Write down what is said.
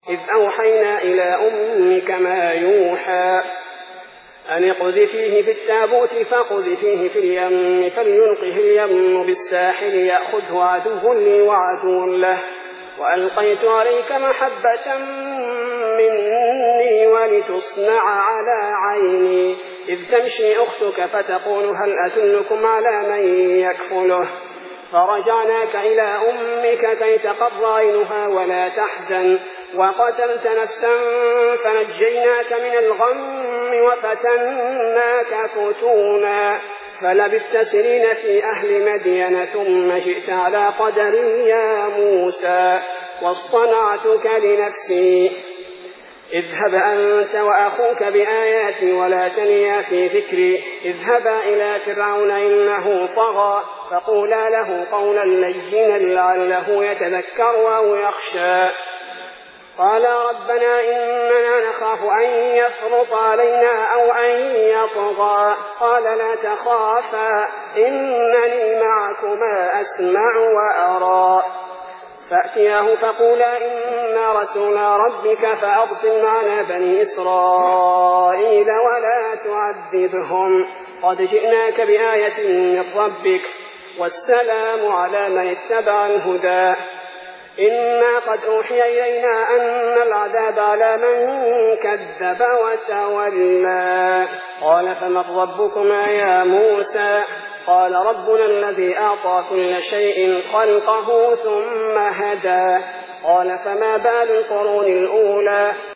إذ أوحينا إلى أمك ما يوحى أن اقذفيه في التابوت فاقذفيه في اليم فليلقه اليم بالساحل يأخذه عدو لي وعدو له وألقيت عليك محبة مني ولتصنع على عيني إذ تمشي أختك فتقول هل أدلكم على من يكفله فرجعناك إلى أمك كي تقر عينها ولا تحزن وقتلت نفسا فنجيناك من الغم وفتناك فتونا فلبثت سنين في أهل مدين ثم جئت على قدر يا موسى واصطنعتك لنفسي اذهب أنت وأخوك بآياتي ولا تنيا في ذكري اذهبا إلى فرعون إنه طغى فقولا له قولا لينا لعله يتذكر أو يخشى قال ربنا إننا نخاف أن يفرط علينا أو أن يطغى قال لا تخافا إنني معكما أسمع وأرى فأتياه فقولا إنا رسولا ربك فأرسل معنا بني إسرائيل ولا تعذبهم قد جئناك بآية من ربك والسلام على من اتبع الهدى إنا قد أوحي إلينا أن العذاب على من كذب وتولى قال فمن ربكما يا موسى قال ربنا الذي أعطى كل شيء خلقه ثم هدى قال فما بال القرون الأولى